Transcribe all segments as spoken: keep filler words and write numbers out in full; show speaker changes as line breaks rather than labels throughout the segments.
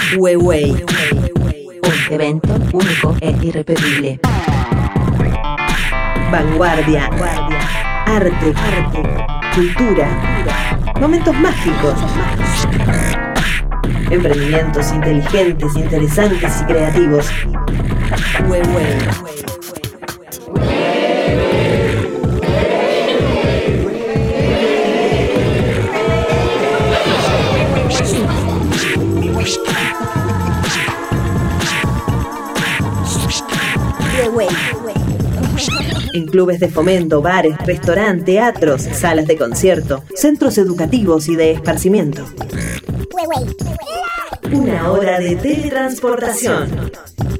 Huehue, un evento único e irrepetible. Vanguardia, arte, cultura, momentos mágicos, emprendimientos inteligentes, interesantes y creativos. Huehue. En clubes de fomento, bares, restaurantes, teatros, salas de concierto, centros educativos y de esparcimiento. Una hora de teletransportación.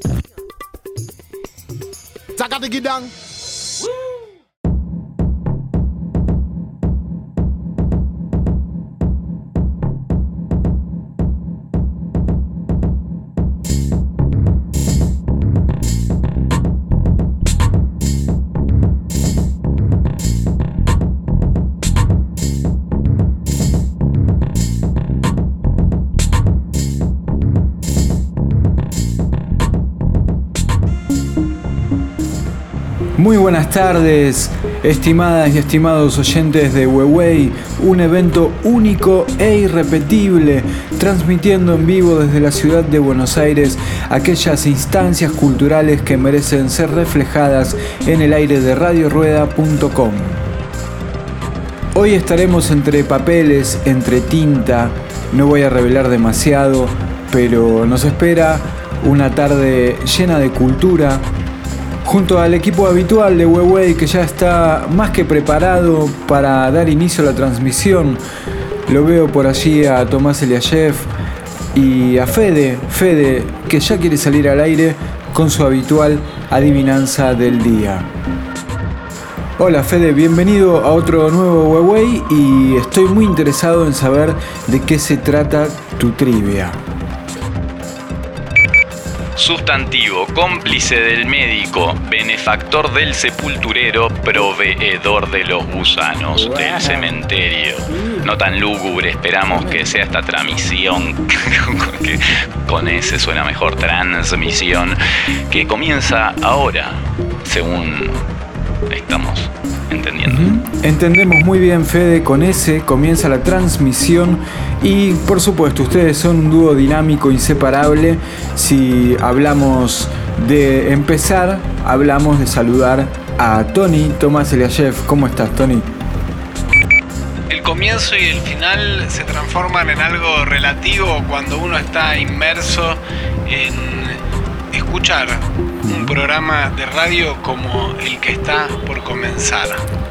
Muy buenas tardes, estimadas y estimados oyentes de Huehue, un evento único e irrepetible, transmitiendo en vivo desde la ciudad de Buenos Aires aquellas instancias culturales que merecen ser reflejadas en el aire de radio rueda punto com. Hoy estaremos entre papeles, entre tinta, no voy a revelar demasiado, pero nos espera una tarde llena de cultura, junto al equipo habitual de Huehue, que ya está más que preparado para dar inicio a la transmisión. Lo veo por allí a Tomás Eliashev y a Fede, Fede, que ya quiere salir al aire con su habitual adivinanza del día. Hola Fede, bienvenido a otro nuevo Huehue y estoy muy interesado en saber de qué se trata tu trivia.
Sustantivo, cómplice del médico, benefactor del sepulturero, proveedor de los gusanos wow. del cementerio. No tan lúgubre, esperamos que sea esta transmisión, que con ese suena mejor, transmisión, que comienza ahora, según estamos entendiendo.
Uh-huh. Entendemos muy bien, Fede, con ese comienza la transmisión y por supuesto ustedes son un dúo dinámico inseparable. Si hablamos de empezar, hablamos de saludar a Tony, Tomás Eliashev. ¿Cómo estás, Tony?
El comienzo y el final se transforman en algo relativo cuando uno está inmerso en escuchar un programa de radio como el que está por comenzar.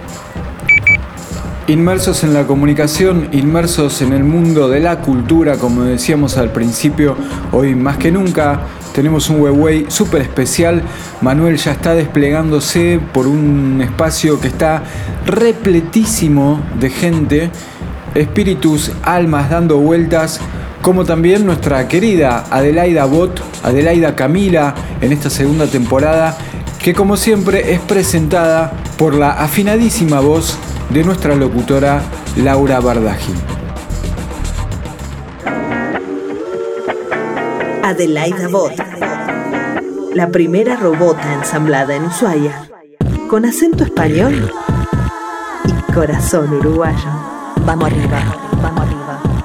Inmersos en la comunicación, inmersos en el mundo de la cultura, como decíamos al principio, hoy más que nunca tenemos un Huehue súper especial. Manuel ya está desplegándose por un espacio que está repletísimo de gente, espíritus, almas dando vueltas, como también nuestra querida Adelaida Bot, Adelaida Camila, en esta segunda temporada, que como siempre es presentada por la afinadísima voz de nuestra locutora Laura Bardaji.
Adelaida Bot, la primera robota ensamblada en Ushuaia, con acento español y corazón uruguayo. Vamos arriba, vamos arriba.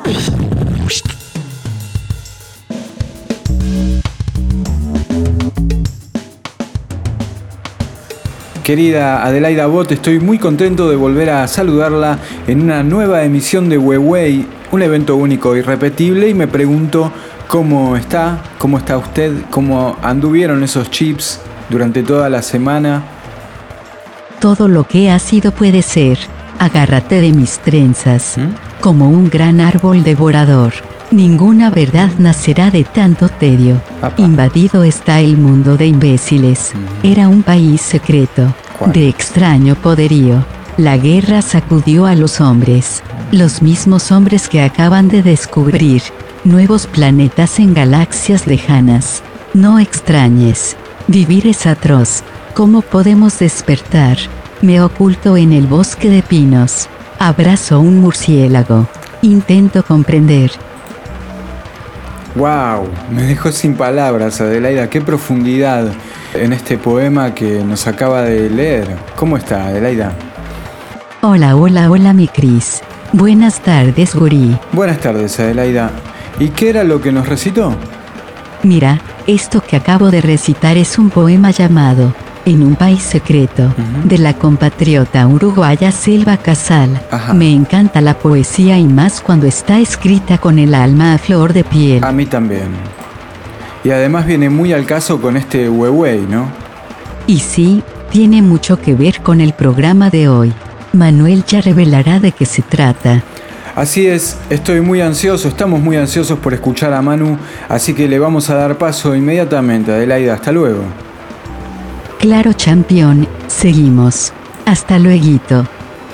Querida Adelaida Bot, estoy muy contento de volver a saludarla en una nueva emisión de Huehue, un evento único e irrepetible, y me pregunto cómo está, cómo está usted, cómo anduvieron esos chips durante toda la semana.
Todo lo que ha sido puede ser, agárrate de mis trenzas, ¿Mm? Como un gran árbol devorador. Ninguna verdad nacerá de tanto tedio. Apa. Invadido está el mundo de imbéciles. Mm. Era un país secreto, ¿Cuál? De extraño poderío. La guerra sacudió a los hombres, los mismos hombres que acaban de descubrir nuevos planetas en galaxias lejanas. No extrañes, vivir es atroz. ¿Cómo podemos despertar? Me oculto en el bosque de pinos. Abrazo un murciélago. Intento comprender.
Wow, me dejó sin palabras, Adelaida. Qué profundidad en este poema que nos acaba de leer. ¿Cómo está, Adelaida?
Hola, hola, hola, mi Cris. Buenas tardes, gurí.
Buenas tardes, Adelaida. ¿Y qué era lo que nos recitó?
Mira, esto que acabo de recitar es un poema llamado En un país secreto, uh-huh. de la compatriota uruguaya Selva Casal. Ajá. Me encanta la poesía y más cuando está escrita con el alma a flor de piel.
A mí también. Y además viene muy al caso con este huehue, ¿no?
Y sí, tiene mucho que ver con el programa de hoy. Manuel ya revelará de qué se trata.
Así es, estoy muy ansioso, estamos muy ansiosos por escuchar a Manu, así que le vamos a dar paso inmediatamente. Adelaida, hasta luego.
Claro, champión, seguimos. Hasta lueguito.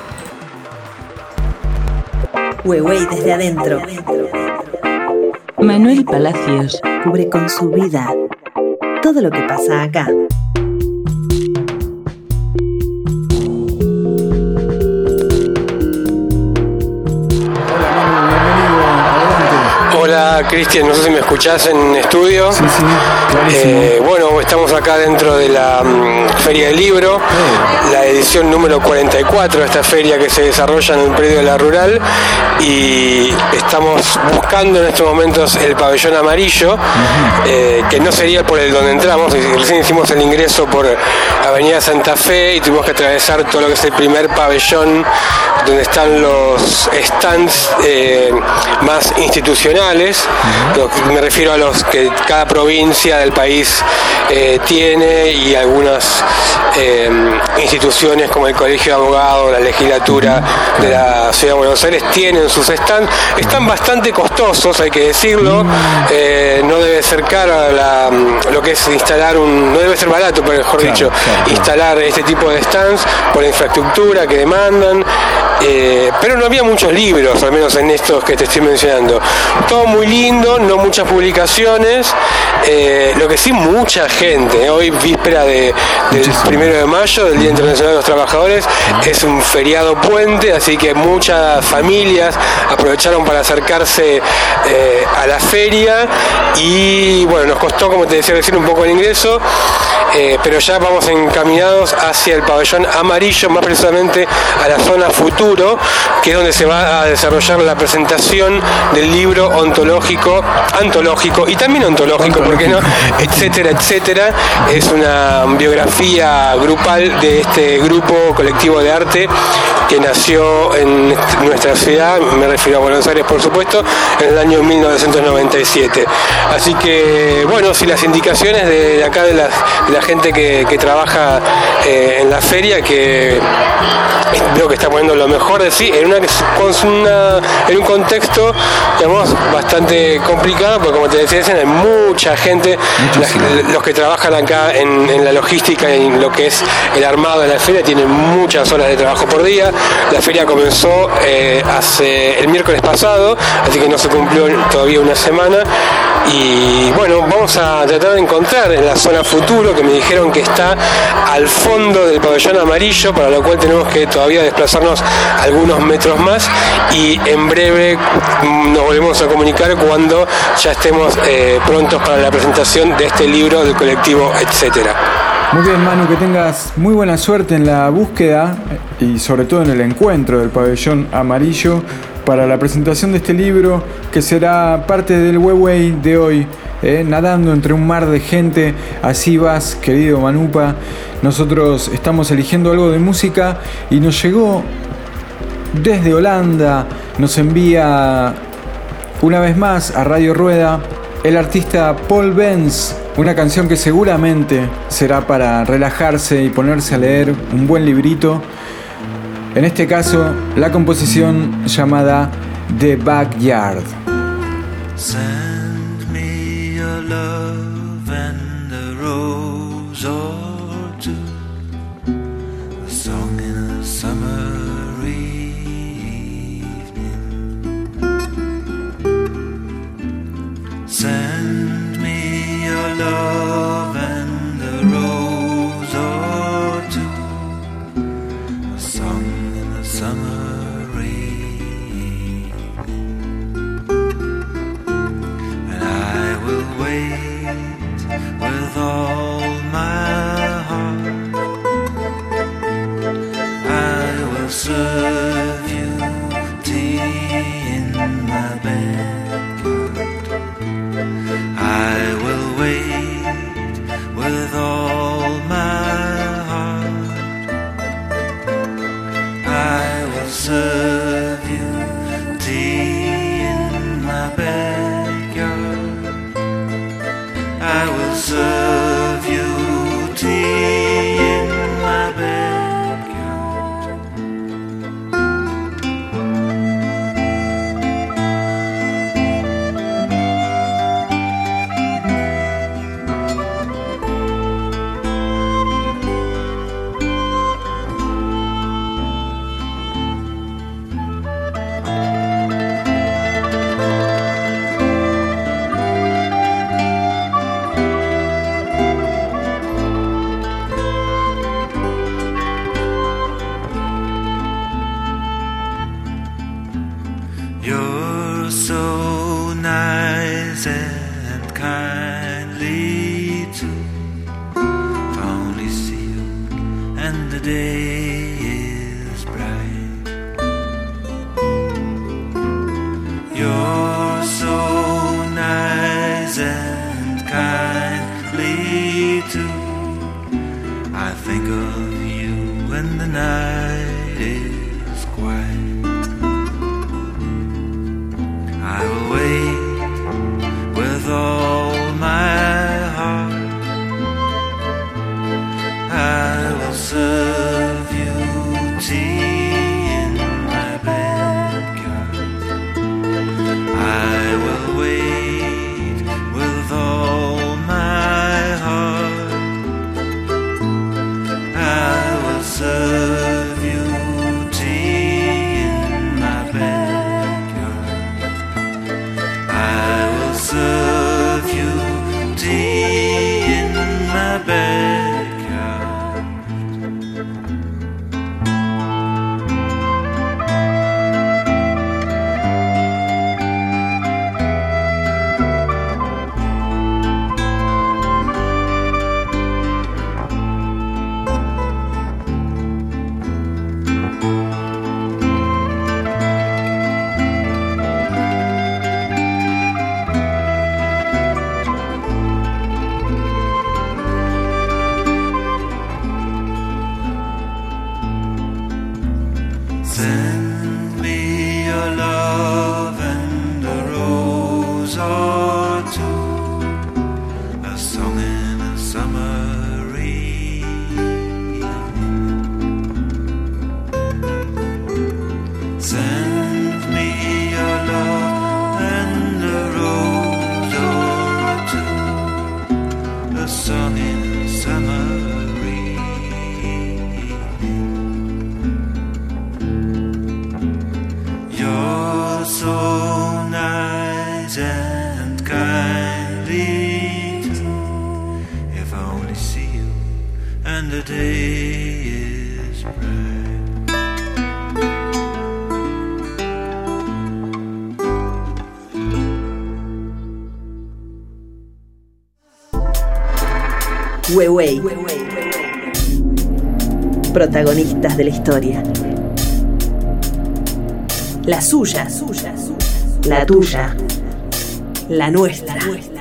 Huehue desde adentro.
Manuel Palacios
cubre con su vida todo lo que pasa acá.
Hola Cristian, no sé si me escuchás en estudio.
Sí, sí, clarísimo.
Eh, bueno, estamos acá dentro de la um, Feria del Libro, oh. la edición número cuarenta y cuatro de esta feria que se desarrolla en el predio de la Rural, y estamos buscando en estos momentos el pabellón amarillo, uh-huh. eh, que no sería por el donde entramos. Recién hicimos el ingreso por Avenida Santa Fe y tuvimos que atravesar todo lo que es el primer pabellón, donde están los stands eh, más institucionales. Uh-huh. Me refiero a los que cada provincia del país eh, tiene, y algunas eh, instituciones como el Colegio de Abogados, la legislatura uh-huh. de la Ciudad de Buenos Aires tienen sus stands. Están bastante costosos, hay que decirlo. Uh-huh. Eh, no debe ser caro la, lo que es instalar un, no debe ser barato, pero mejor claro, dicho, claro, claro. instalar este tipo de stands por la infraestructura que demandan. Eh, pero no había muchos libros, al menos en estos que te estoy mencionando. Todo muy lindo, no muchas publicaciones, eh, lo que sí mucha gente. ¿eh? Hoy, víspera de, del primero de mayo, del Día Internacional de los Trabajadores, es un feriado puente, así que muchas familias aprovecharon para acercarse eh, a la feria, y bueno, nos costó, como te decía recién, un poco el ingreso, eh, pero ya vamos encaminados hacia el pabellón amarillo, más precisamente a la zona futuro, que es donde se va a desarrollar la presentación del libro ontológico, antológico y también ontológico, ¿por qué no? etcétera, etcétera. Es una biografía grupal de este grupo colectivo de arte que nació en nuestra ciudad, me refiero a Buenos Aires por supuesto, en el año mil novecientos noventa y siete. Así que, bueno, si las indicaciones de acá de la, de la gente que, que trabaja eh, en la feria, que creo que está poniendo lo mejor de sí, en, una, una, en un contexto, digamos, bastante complicado, porque como te decía, hay mucha gente, la, los que trabajan acá en, en la logística y en lo que es el armado de la feria tienen muchas horas de trabajo por día. La feria comenzó eh, hace el miércoles pasado, así que no se cumplió todavía una semana, y bueno, vamos a tratar de encontrar en la zona futuro, que me dijeron que está al fondo del pabellón amarillo, para lo cual tenemos que todavía desplazarnos algunos metros más, y en breve nos volvemos a comunicar cuando ya estemos eh, prontos para la presentación de este libro del colectivo, etcétera.
Muy bien, Manu, que tengas muy buena suerte en la búsqueda y sobre todo en el encuentro del pabellón amarillo para la presentación de este libro, que será parte del huehue de hoy, eh, nadando entre un mar de gente. Así vas, querido Manupa. Nosotros estamos eligiendo algo de música y nos llegó desde Holanda, nos envía una vez más a Radio Rueda el artista Paul Benz, una canción que seguramente será para relajarse y ponerse a leer un buen librito. En este caso, la composición llamada The Backyard.
Send me your love and a rose or two, a song in a summer evening. Send me your love and a rose or two, a song in a summer evening. And I night is quiet, I will wait with all my heart. I will serve you tea in my backyard. I will wait with all my heart. I will serve you tea in my backyard. I will serve you tea in my backyard. Send me your love and a rose or two, a song in a summer evening. Send me your love and a rose or two, a song in a summer evening. You're so nice and kindly too. If I only see you and the day is bright.
Huehue. Protagonistas de la historia. La suya, la tuya, la nuestra.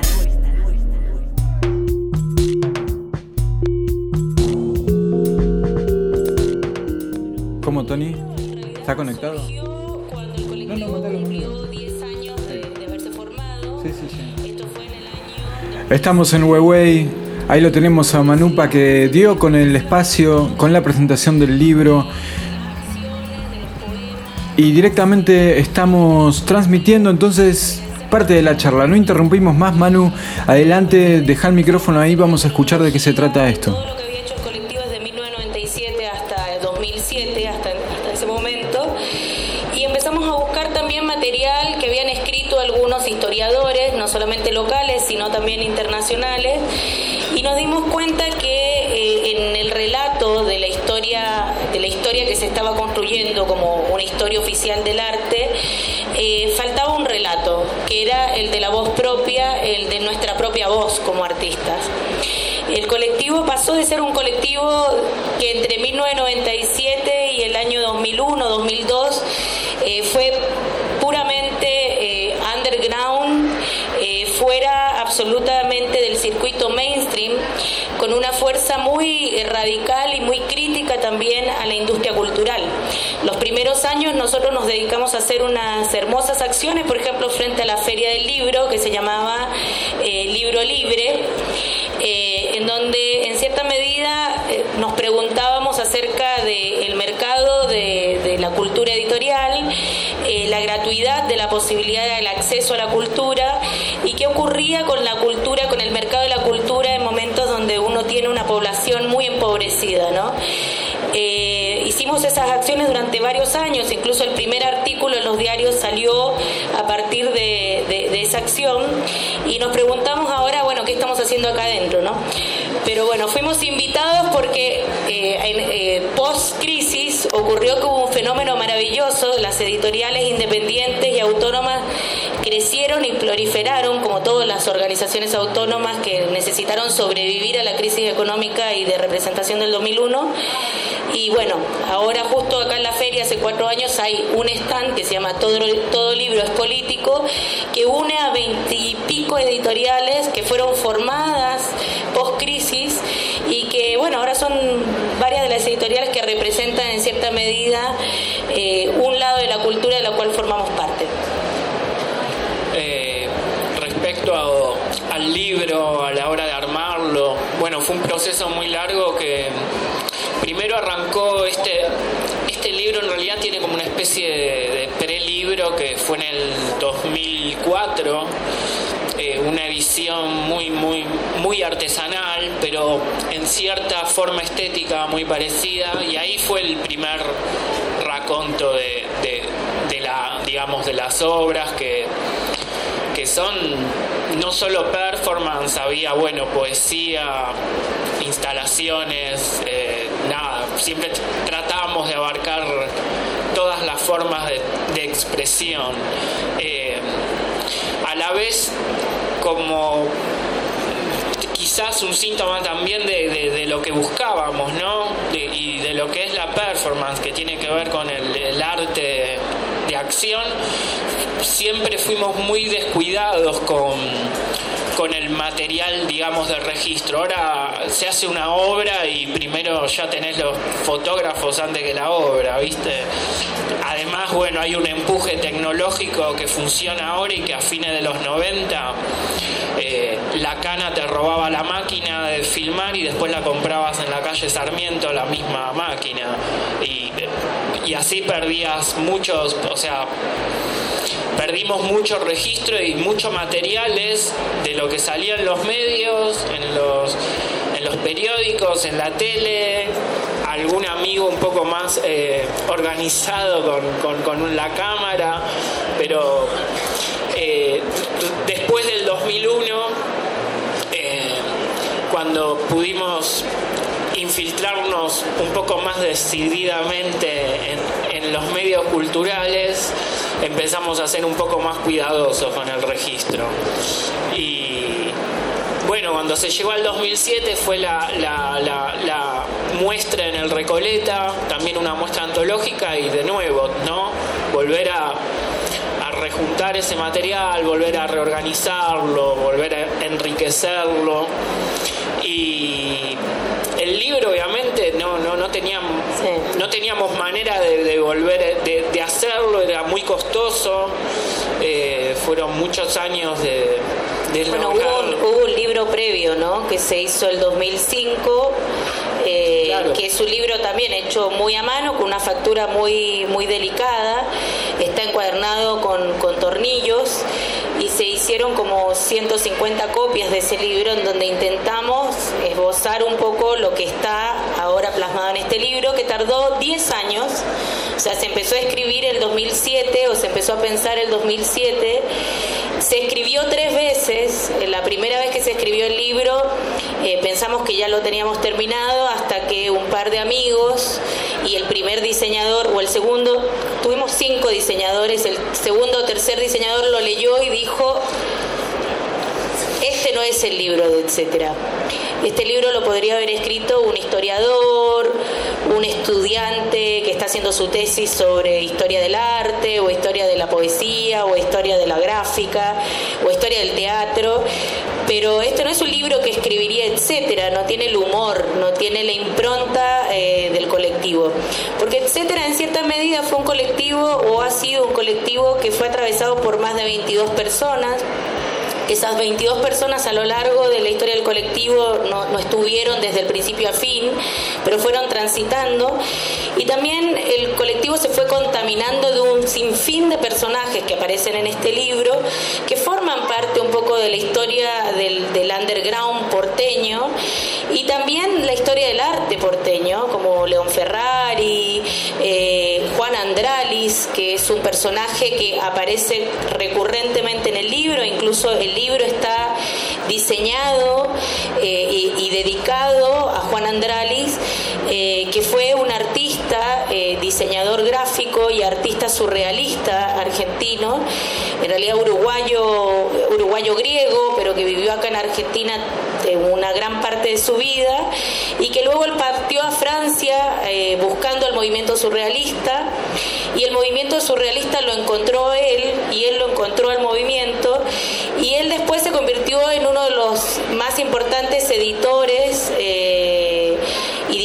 ¿Cómo, Tony? ¿Está conectado?
Cuando el colectivo
No, no, mandalo,
cumplió diez años de, de haberse formado.
Sí, sí, sí.
Esto fue en el año...
Estamos en Huehue. Ahí lo tenemos a Manupa, que dio con el espacio, con la presentación del libro. Y directamente estamos transmitiendo entonces parte de la charla. No interrumpimos más, Manu. Adelante, deja el micrófono ahí, vamos a escuchar de qué se trata esto.
Todo lo que había hecho el colectivo desde mil novecientos noventa y siete hasta el dos mil siete, hasta, hasta ese momento. Y empezamos a buscar también material que habían escrito algunos historiadores, no solamente locales, sino también internacionales. Y nos dimos cuenta que eh, en el relato de la historia de la historia que se estaba construyendo como una historia oficial del arte, eh, faltaba un relato, que era el de la voz propia, el de nuestra propia voz como artistas. El colectivo pasó de ser un colectivo que entre mil novecientos noventa y siete y el año dos mil uno, dos mil dos eh, fue puramente eh, underground, eh, fuera absolutamente del circuito mainstream, con una fuerza muy radical y muy crítica también a la industria cultural. Los primeros años nosotros nos dedicamos a hacer unas hermosas acciones, por ejemplo, frente a la Feria del Libro, que se llamaba eh, Libro Libre, eh, en donde en cierta medida eh, nos preguntábamos acerca del mercado de, de la cultura editorial, eh, la gratuidad de la posibilidad del acceso a la cultura y qué ocurría con la cultura, con el mercado de la cultura en momentos donde uno tiene una población muy empobrecida, ¿no? Eh, hicimos esas acciones durante varios años, incluso el primer artículo en los diarios salió a partir de, de, de esa acción y nos preguntamos ahora, bueno, ¿qué estamos haciendo acá adentro, no? Pero bueno, fuimos invitados porque eh, en, eh, post-crisis ocurrió que hubo un fenómeno maravilloso, las editoriales independientes y autónomas crecieron y proliferaron, como todas las organizaciones autónomas que necesitaron sobrevivir a la crisis económica y de representación del dos mil uno. Y bueno, ahora justo acá en la feria, hace cuatro años, hay un stand que se llama Todo, Todo Libro es Político, que une a veintipico editoriales que fueron formadas post-crisis y que, bueno, ahora son varias de las editoriales que representan en cierta medida eh, un lado de la cultura de la cual formamos parte.
Eh, respecto a, al libro, a la hora de armarlo, bueno, fue un proceso muy largo que primero arrancó este, este libro, en realidad tiene como una especie de, de prelibro que fue en el dos mil cuatro, eh, una edición muy, muy, muy artesanal, pero en cierta forma estética muy parecida, y ahí fue el primer raconto de, de, de la, digamos, de las obras que que son no solo performance, había, bueno, poesía, instalaciones, eh, nada, siempre tratábamos de abarcar todas las formas de, de expresión. Eh, a la vez, como quizás un síntoma también de, de, de lo que buscábamos, ¿no? De, y de lo que es la performance, que tiene que ver con el, el arte de acción. Siempre fuimos muy descuidados con, con el material, digamos, de registro. Ahora se hace una obra y primero ya tenés los fotógrafos antes que la obra, ¿viste? Además, bueno, hay un empuje tecnológico que funciona ahora y que a fines de los noventa eh, la cana te robaba la máquina de filmar y después la comprabas en la calle Sarmiento, la misma máquina. Y, y así perdías muchos, o sea, perdimos mucho registro y muchos materiales de lo que salía en los medios, en los, en los periódicos, en la tele. Algún amigo un poco más eh, organizado con, con, con la cámara, pero eh, después del dos mil uno, eh, cuando pudimos infiltrarnos un poco más decididamente en, en los medios culturales, empezamos a ser un poco más cuidadosos con el registro. Y bueno, cuando se llegó al dos mil siete fue la, la, la, la muestra en el Recoleta, también una muestra antológica, y de nuevo, ¿no? Volver a, a rejuntar ese material, volver a reorganizarlo, volver a enriquecerlo. Y el libro, obviamente, no, no, no, teníamos, sí. no teníamos manera de, de volver, de, de hacerlo, era muy costoso, eh, fueron muchos años de... de
bueno, hubo, hubo un libro previo, ¿no?, que se hizo el dos mil cinco, eh, claro. que es un libro también hecho muy a mano, con una factura muy, muy delicada, está encuadernado con, con tornillos, y se hicieron como ciento cincuenta copias de ese libro, en donde intentamos esbozar un poco lo que está ahora plasmado en este libro, que tardó diez años, o sea, se empezó a escribir el dos mil siete, o se empezó a pensar el dos mil siete, se escribió tres veces. La primera vez que se escribió el libro eh, pensamos que ya lo teníamos terminado, hasta que un par de amigos y el primer diseñador, o el segundo, tuvimos cinco diseñadores, el segundo o tercer diseñador lo leyó y dijo: este no es el libro de etcétera. Este libro lo podría haber escrito un historiador, un estudiante que está haciendo su tesis sobre historia del arte, o historia de la poesía, o historia de la gráfica, o historia del teatro. Pero esto no es un libro que escribiría etcétera, no tiene el humor, no tiene la impronta eh, del colectivo. Porque etcétera en cierta medida fue un colectivo, o ha sido un colectivo que fue atravesado por más de veintidós personas. Esas veintidós personas a lo largo de la historia del colectivo no, no estuvieron desde el principio a fin, pero fueron transitando, y también el colectivo se fue contaminando de un sinfín de personajes que aparecen en este libro, que forman parte un poco de la historia del, del underground porteño, y también la historia del arte porteño, como León Ferrari, eh, Juan Andralis, que es un personaje que aparece recurrentemente en el libro. Incluso el libro está diseñado eh, y, y dedicado a Juan Andralis, eh, que fue un artista, eh, diseñador gráfico y artista surrealista argentino, en realidad uruguayo, uruguayo griego, pero que vivió acá en Argentina eh, una gran parte de su vida, y que luego él partió a Francia eh, buscando el movimiento surrealista, y el movimiento surrealista lo encontró él, y él lo encontró al movimiento, y él después se convirtió en uno de los más importantes editores eh, y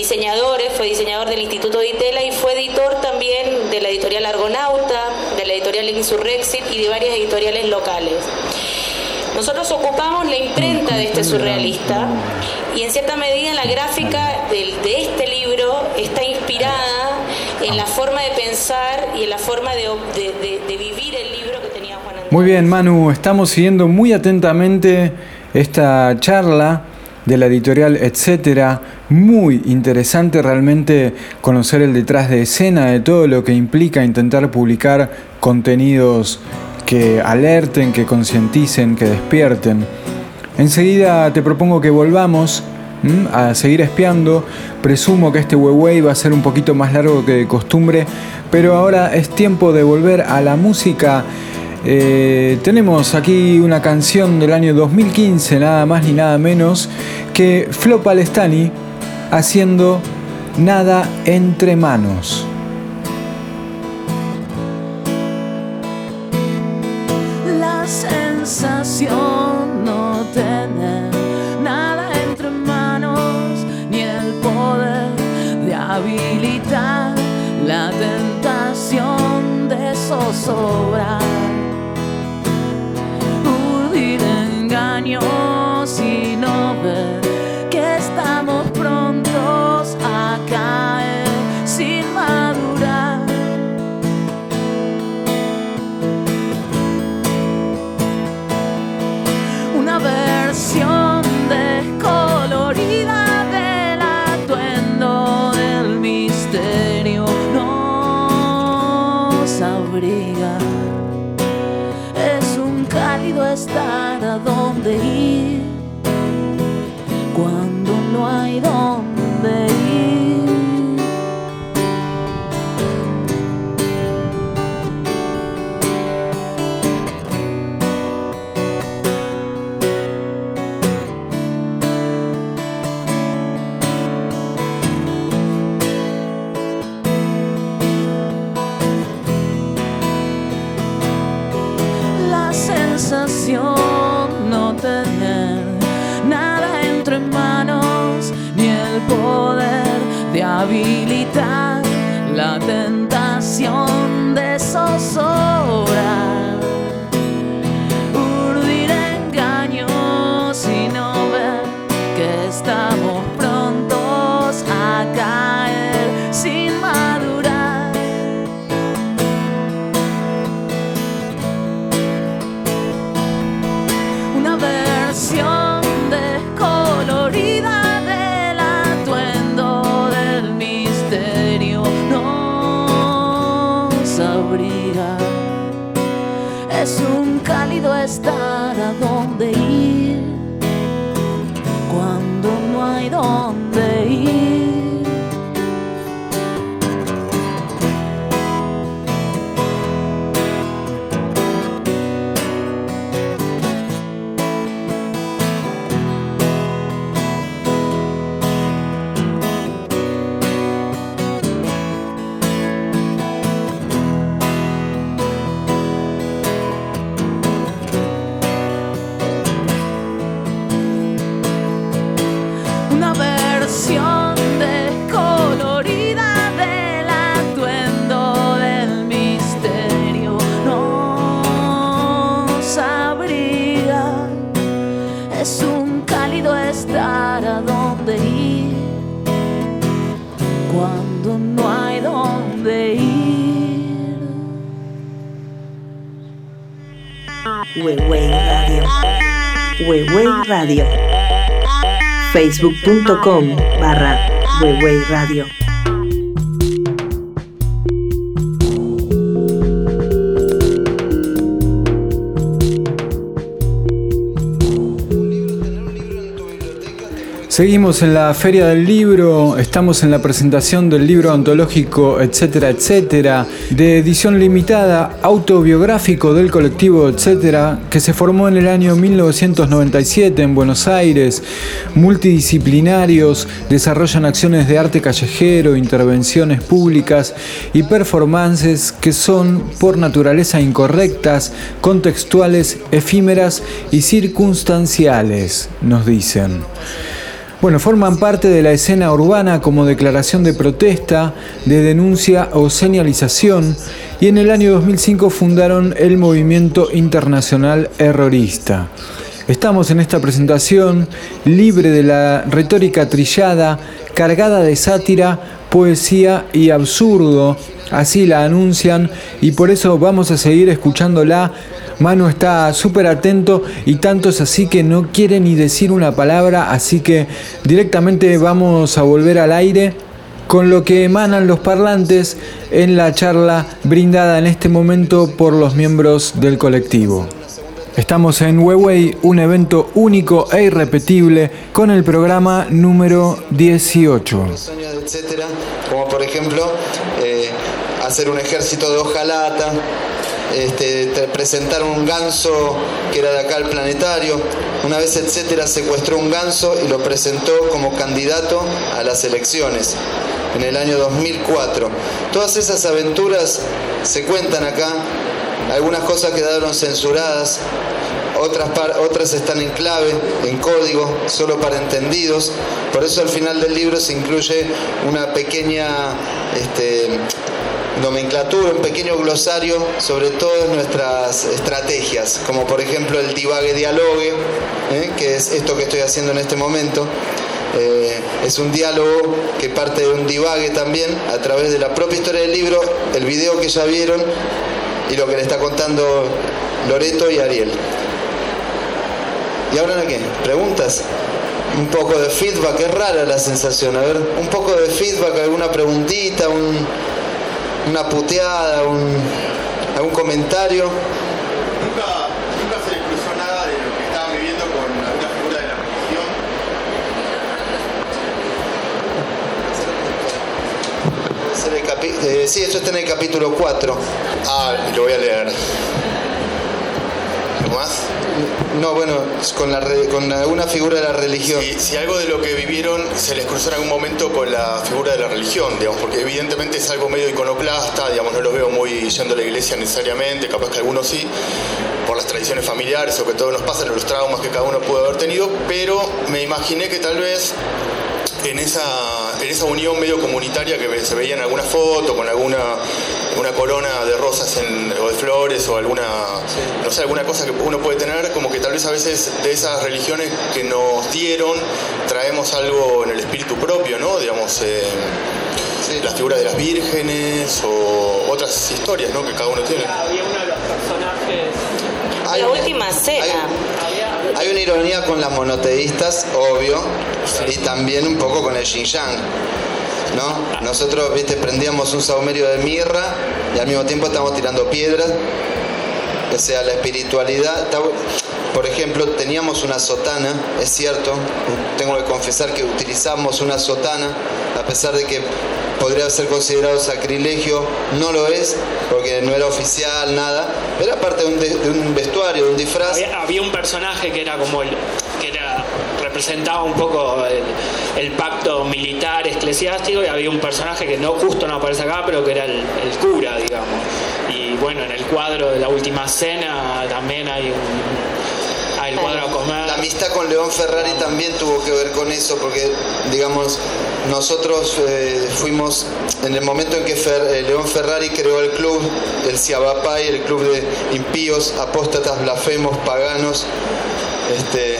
diseñadores, fue diseñador del Instituto Di Tella y fue editor también de la editorial Argonauta, de la editorial Insurrexit y de varias editoriales locales. Nosotros ocupamos la imprenta de este surrealista y en cierta medida la gráfica de, de este libro está inspirada en la forma de pensar y en la forma de, de, de, de vivir el libro que tenía Juan Antonio.
Muy bien, Manu, estamos siguiendo muy atentamente esta charla de la editorial Etcétera. Muy interesante realmente conocer el detrás de escena de todo lo que implica intentar publicar contenidos que alerten, que concienticen, que despierten. Enseguida te propongo que volvamos ¿m? a seguir espiando. Presumo que este Huehue va a ser un poquito más largo que de costumbre, pero ahora es tiempo de volver a la música. Eh, tenemos aquí una canción del año dos mil quince, nada más ni nada menos, que Flo Palestani haciendo Nada entre manos.
La sensación no tener nada entre manos, ni el poder de habilitar la tentación de zozobrar, urdir engaños y no ver que estamos prontos a caer sin madurar. Una versión descolorida del atuendo del misterio nos abriga. Es un cálido estar a dónde ir cuando no hay dónde ir. La sensación no tener nada entre manos, ni el poder de habilitar la tentación de zozobrar, urdir engaños y no ver que estamos prontos a caer sin madurar. Una versión descolorida del atuendo del misterio nos abriga. Es un cálido estar a dónde ir cuando no hay dónde ir. Una versión descolorida del atuendo del misterio nos abriga. Es un cálido estar a dónde ir cuando no hay dónde ir.
Huehue Radio. Huehue Radio. Facebook.com barra Huehue Radio.
Seguimos en la Feria del Libro, estamos en la presentación del libro antológico Etcétera, Etcétera, de edición limitada, autobiográfico del colectivo Etcétera, que se formó en el año mil novecientos noventa y siete en Buenos Aires. Multidisciplinarios, desarrollan acciones de arte callejero, intervenciones públicas y performances que son por naturaleza incorrectas, contextuales, efímeras y circunstanciales, nos dicen. Bueno, forman parte de la escena urbana como declaración de protesta, de denuncia o señalización, y en el año dos mil cinco fundaron el Movimiento Internacional Errorista. Estamos en esta presentación libre de la retórica trillada, cargada de sátira, poesía y absurdo, así la anuncian, y por eso vamos a seguir escuchándola. Manu está súper atento y tanto es así que no quiere ni decir una palabra, así que directamente vamos a volver al aire con lo que emanan los parlantes en la charla brindada en este momento por los miembros del colectivo. Estamos en Huehue, un evento único e irrepetible con el programa número dieciocho.
Etcétera, como por ejemplo eh, hacer un ejército de hojalata, este, presentar un ganso que era de acá al planetario. Una vez etcétera secuestró un ganso y lo presentó como candidato a las elecciones en el año dos mil cuatro. Todas esas aventuras se cuentan acá. Algunas cosas quedaron censuradas, otras, par, otras están en clave, en código, solo para entendidos. Por eso al final del libro se incluye una pequeña este, nomenclatura, un pequeño glosario sobre todas nuestras estrategias, como por ejemplo el divague dialogue, ¿eh? que es esto que estoy haciendo en este momento. Eh, es un diálogo que parte de un divague también, a través de la propia historia del libro, el video que ya vieron y lo que le está contando Loreto y Ariel. ¿Y ahora qué? ¿Preguntas? Un poco de feedback, es rara la sensación. A ver, un poco de feedback, alguna preguntita, un, una puteada, un, algún comentario.
Nunca, nunca se les cruzó nada de lo que estaban viviendo con alguna figura de la religión.
El capi- eh, sí, eso está en el capítulo cuatro.
Ah, lo voy a leer. ¿Algo más?
No, bueno, con, la re- con alguna figura de la religión.
Si, si algo de lo que vivieron se les cruzó en algún momento con la figura de la religión, digamos, porque evidentemente es algo medio iconoclasta, digamos, no los veo muy yendo a la iglesia necesariamente, capaz que algunos sí, por las tradiciones familiares o que todo nos pasa, los traumas que cada uno pudo haber tenido, pero me imaginé que tal vez en esa, en esa unión medio comunitaria que se veía en alguna foto, con alguna una corona de rosas en, o de flores o alguna, sí. no sé, alguna cosa que uno puede tener, como que tal vez a veces de esas religiones que nos dieron traemos algo en el espíritu propio, ¿no? Digamos, eh, sí. las figuras de las vírgenes o otras historias, ¿no? Que cada uno tiene.
Había uno de los personajes...
Hay
la
una,
última cena.
Hay, hay una ironía con las monoteístas, obvio, sí. y también un poco con el Xinjiang, ¿no? Nosotros, viste, prendíamos un saumerio de mirra y al mismo tiempo estamos tirando piedras. O sea, la espiritualidad... Está, por ejemplo, teníamos una sotana, es cierto, tengo que confesar que utilizamos una sotana, a pesar de que podría ser considerado sacrilegio, no lo es, porque no era oficial, nada, pero era parte de un, de, de un vestuario, de un disfraz.
Había, había un personaje que era como el, que era, representaba un poco el, el pacto militar eclesiástico, y había un personaje que no justo no aparece acá, pero que era el, el cura, digamos. Y bueno, en el cuadro de la última cena también hay un... El cuadro comer.
La amistad con León Ferrari también tuvo que ver con eso, porque digamos nosotros eh, fuimos en el momento en que Fer, eh, León Ferrari creó el club, el Ciabapay, el club de impíos, apóstatas, blasfemos, paganos, este,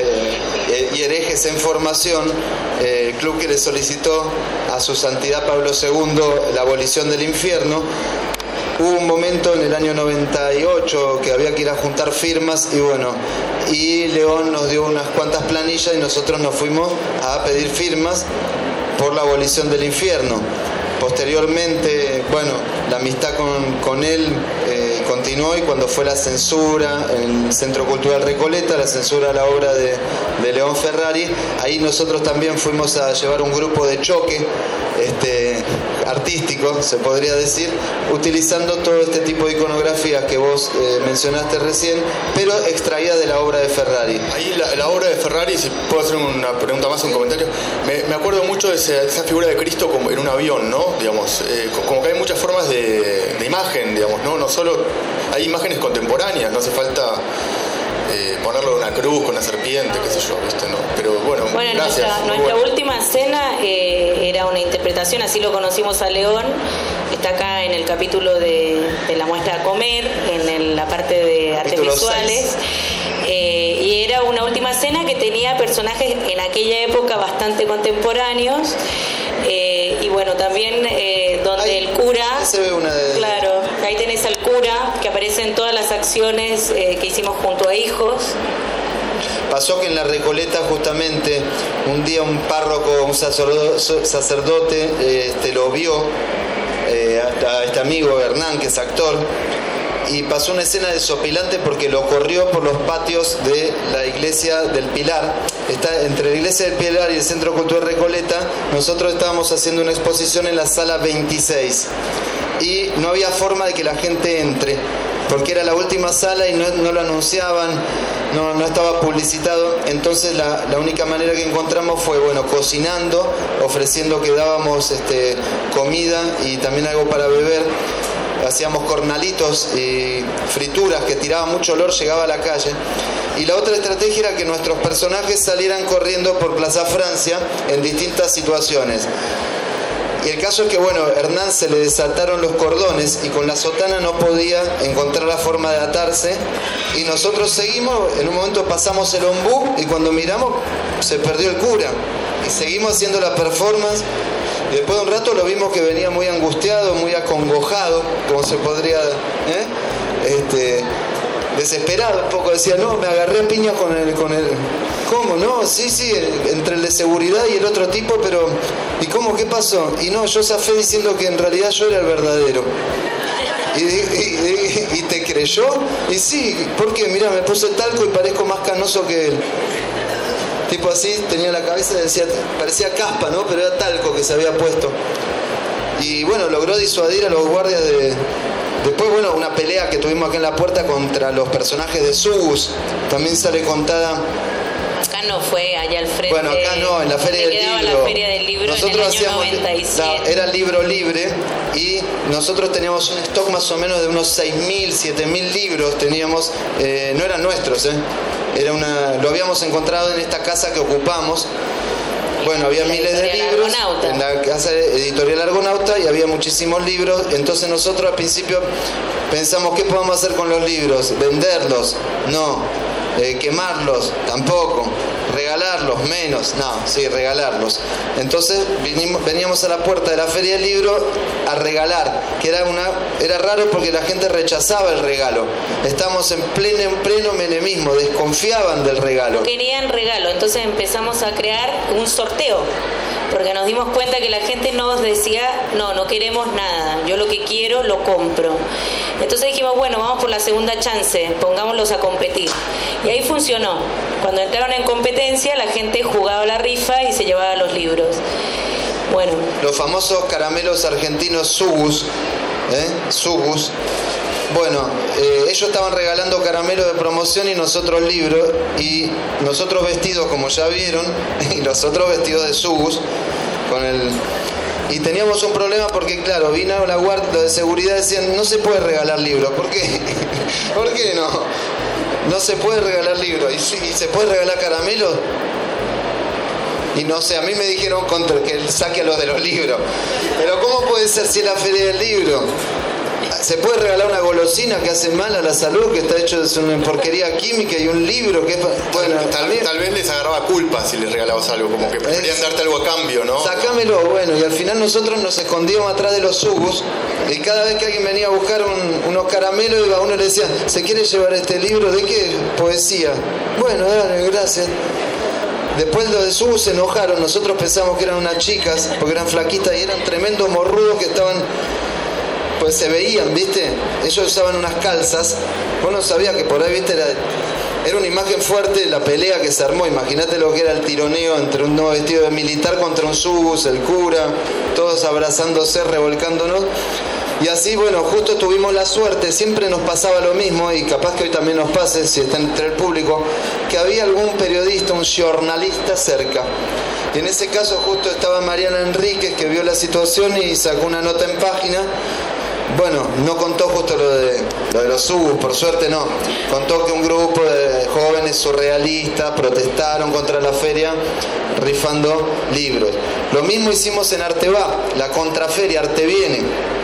eh, y herejes en formación, eh, el club que le solicitó a su santidad Pablo segundo la abolición del infierno. Hubo un momento en el año noventa y ocho que había que ir a juntar firmas y bueno, y León nos dio unas cuantas planillas y nosotros nos fuimos a pedir firmas por la abolición del infierno. Posteriormente, bueno, la amistad con, con él eh, continuó, y cuando fue la censura en el Centro Cultural Recoleta, la censura a la obra de, de León Ferrari, ahí nosotros también fuimos a llevar un grupo de choque este, artístico, se podría decir, utilizando todo este tipo de iconografías que vos eh, mencionaste recién, pero extraída de la obra de Ferrari.
Ahí la, la obra de Ferrari, si puedo hacer una pregunta más, un comentario, me, me acuerdo mucho de esa, esa figura de Cristo como en un avión, ¿no? Digamos, eh, como que hay muchas formas de, de imagen, digamos, ¿no? No solo hay imágenes contemporáneas, no hace falta eh, ponerle hacerlo de una cruz, con una serpiente, qué sé yo, ¿viste? No, pero bueno,
bueno
gracias.
Nuestra, nuestra
bueno.
última cena eh, era una interpretación, así lo conocimos a León, está acá en el capítulo de, de la muestra a comer, en el, la parte de artes
Capítulo
visuales. Eh, y era una última cena que tenía personajes en aquella época bastante contemporáneos. Eh, y bueno, también eh, donde
Ahí,
el cura,
ahí se ve una de...
claro, ahí tenés al cura que aparece en todas las acciones eh, que hicimos junto a Hijos.
Pasó que en la Recoleta justamente un día un párroco, un sacerdote, sacerdote eh, este, lo vio, eh, a este amigo Hernán, que es actor, y pasó una escena desopilante porque lo corrió por los patios de la iglesia del Pilar. Está entre la iglesia del Pilar y el Centro Cultural Recoleta. Nosotros estábamos haciendo una exposición en la sala veintiséis y no había forma de que la gente entre porque era la última sala y no, no lo anunciaban, no, no estaba publicitado. Entonces la, la única manera que encontramos fue, bueno, cocinando, ofreciendo que dábamos este, comida y también algo para beber. Hacíamos cornalitos y frituras que tiraban mucho olor, llegaba a la calle. Y la otra estrategia era que nuestros personajes salieran corriendo por Plaza Francia en distintas situaciones. Y el caso es que, bueno, Hernán se le desataron los cordones y con la sotana no podía encontrar la forma de atarse. Y nosotros seguimos, en un momento pasamos el ombú y cuando miramos se perdió el cura. Y seguimos haciendo la performance. Y después de un rato lo vimos que venía muy angustiado, muy acongojado, como se podría, ¿eh? Este, desesperado un poco. Decía, no, me agarré a piñas con el, con el... ¿Cómo? No, sí, sí, entre el de seguridad y el otro tipo, pero... ¿Y cómo? ¿Qué pasó? Y no, yo zafé diciendo que en realidad yo era el verdadero. ¿Y, y, y, y te creyó? Y sí, porque mira, me puse talco y parezco más canoso que él. Tipo así, tenía la cabeza, decía, parecía caspa, ¿no? Pero era talco que se había puesto. Y bueno, logró disuadir a los guardias de... Después, bueno, una pelea que tuvimos acá en la puerta contra los personajes de Sugus. También sale contada...
Acá no fue, allá al frente.
Bueno, acá no, en la Feria del Libro.
La Feria del Libro
nosotros
en el año
hacíamos,
noventa y siete.
No, era libro libre y nosotros teníamos un stock más o menos de unos seis mil, siete mil libros. Teníamos, eh, no eran nuestros, ¿eh? Era una, lo habíamos encontrado en esta casa que ocupamos. Bueno, había miles de libros
Argonauta.
En la casa editorial Argonauta y había muchísimos libros. Entonces nosotros al principio pensamos, ¿qué podemos hacer con los libros? ¿Venderlos? No. Eh, ¿Quemarlos? Tampoco. ¿Regalarlos? Menos. No, sí, regalarlos. Entonces vinimos, veníamos a la puerta de la Feria del Libro a regalar, que era una era raro porque la gente rechazaba el regalo. Estábamos en pleno, en pleno menemismo, desconfiaban del regalo.
Querían regalo, entonces empezamos a crear un sorteo. Porque nos dimos cuenta que la gente nos decía, no, no queremos nada, yo lo que quiero lo compro. Entonces dijimos, bueno, vamos por la segunda chance, pongámoslos a competir. Y ahí funcionó. Cuando entraron en competencia, la gente jugaba la rifa y se llevaba los libros. Bueno.
Los famosos caramelos argentinos Sugus, ¿eh? Sugus. Bueno, eh, ellos estaban regalando caramelos de promoción y nosotros libros, y nosotros vestidos, como ya vieron, y los otros vestidos de Sugus, con el... Y teníamos un problema porque, claro, vino la guardia de seguridad y decían, no se puede regalar libros. ¿Por qué? ¿Por qué no? No se puede regalar libros. ¿Y, y se puede regalar caramelos? Y no sé, a mí me dijeron contra que saque a los de los libros. Pero ¿cómo puede ser si es la Feria del Libro? ¿Se puede regalar una golosina que hace mal a la salud, que está hecho de una porquería química, y un libro que es... Bueno,
tal, vez, tal vez les agarraba culpa si les regalabas algo, como que preferían es, darte algo a cambio, ¿no?
Sacámelo, bueno, y al final nosotros nos escondíamos atrás de los Sugus, y cada vez que alguien venía a buscar un, unos caramelos, iba uno y le decía, ¿se quiere llevar este libro? ¿De qué? Poesía. Bueno, dale, gracias. Después los de Sugus se enojaron, nosotros pensamos que eran unas chicas, porque eran flaquitas y eran tremendos morrudos que estaban... Pues se veían, ¿viste? Ellos usaban unas calzas. Vos no sabías que por ahí, ¿viste? Era, era una imagen fuerte la pelea que se armó. Imagínate lo que era el tironeo entre un nuevo vestido de militar contra un Sugus, el cura, todos abrazándose, revolcándonos. Y así, bueno, justo tuvimos la suerte, siempre nos pasaba lo mismo, y capaz que hoy también nos pase, si está entre el público, que había algún periodista, un jornalista cerca. Y en ese caso justo estaba Mariana Enríquez, que vio la situación y sacó una nota en página. Bueno, no contó justo lo de, lo de los Sugus, por suerte no. Contó que un grupo de jóvenes jóvenes surrealistas protestaron contra la feria rifando libros. Lo mismo hicimos en Arteba, la contraferia Arteviene.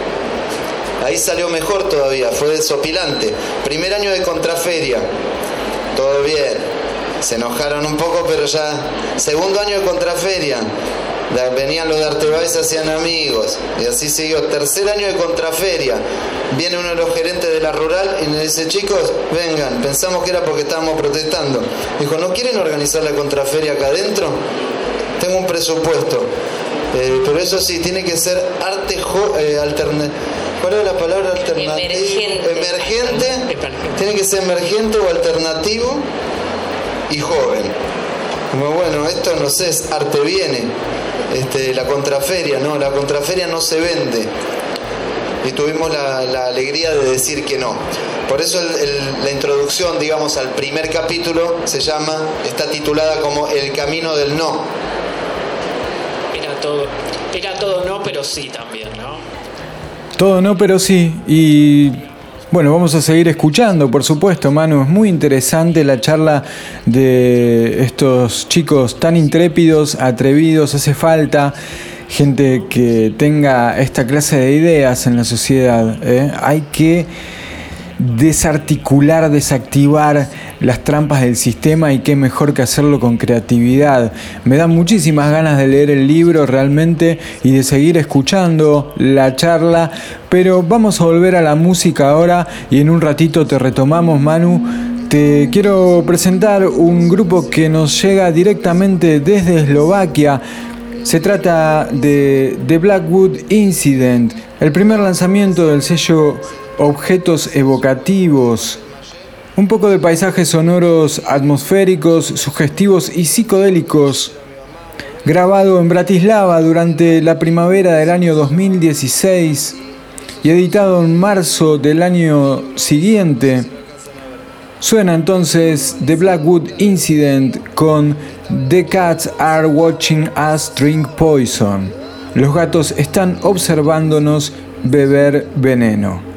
Ahí salió mejor todavía, fue desopilante. Primer año de contraferia, todo bien. Se enojaron un poco, pero ya. Segundo año de contraferia, venían los de Arteba y se hacían amigos. Y así siguió. Tercer año de contraferia, viene uno de los gerentes de la rural y le dice: chicos, vengan, pensamos que era porque estábamos protestando. Dijo: ¿no quieren organizar la contraferia acá adentro? Tengo un presupuesto. Eh, pero eso sí, tiene que ser arte jo- eh, alternativo. ¿Cuál es la palabra? Alternativa.
Emergente.
Emergente. Tiene que ser emergente o alternativo y joven. Como bueno, esto no sé, es Arteviene, este, la contraferia, no, la contraferia no se vende. Y tuvimos la, la alegría de decir que no. Por eso el, el, la introducción, digamos, al primer capítulo se llama, está titulada como El camino del no.
Era todo, era todo no, pero sí también, ¿no?
Todo no, pero sí. Y bueno, vamos a seguir escuchando, por supuesto, Manu. Es muy interesante la charla de estos chicos tan intrépidos, atrevidos. Hace falta gente que tenga esta clase de ideas en la sociedad, ¿eh? Hay que desarticular, desactivar las trampas del sistema, y qué mejor que hacerlo con creatividad. Me dan muchísimas ganas de leer el libro realmente y de seguir escuchando la charla, pero vamos a volver a la música ahora y en un ratito te retomamos, Manu. Te quiero presentar un grupo que nos llega directamente desde Eslovaquia. Se trata de The Blackwood Incident, el primer lanzamiento del sello Objetos Evocativos. Un poco de paisajes sonoros atmosféricos, sugestivos y psicodélicos. Grabado en Bratislava durante la primavera del año dos mil dieciséis y editado en marzo del año siguiente. Suena entonces The Blackwood Incident con The Cats Are Watching Us Drink Poison. Los gatos están observándonos beber veneno.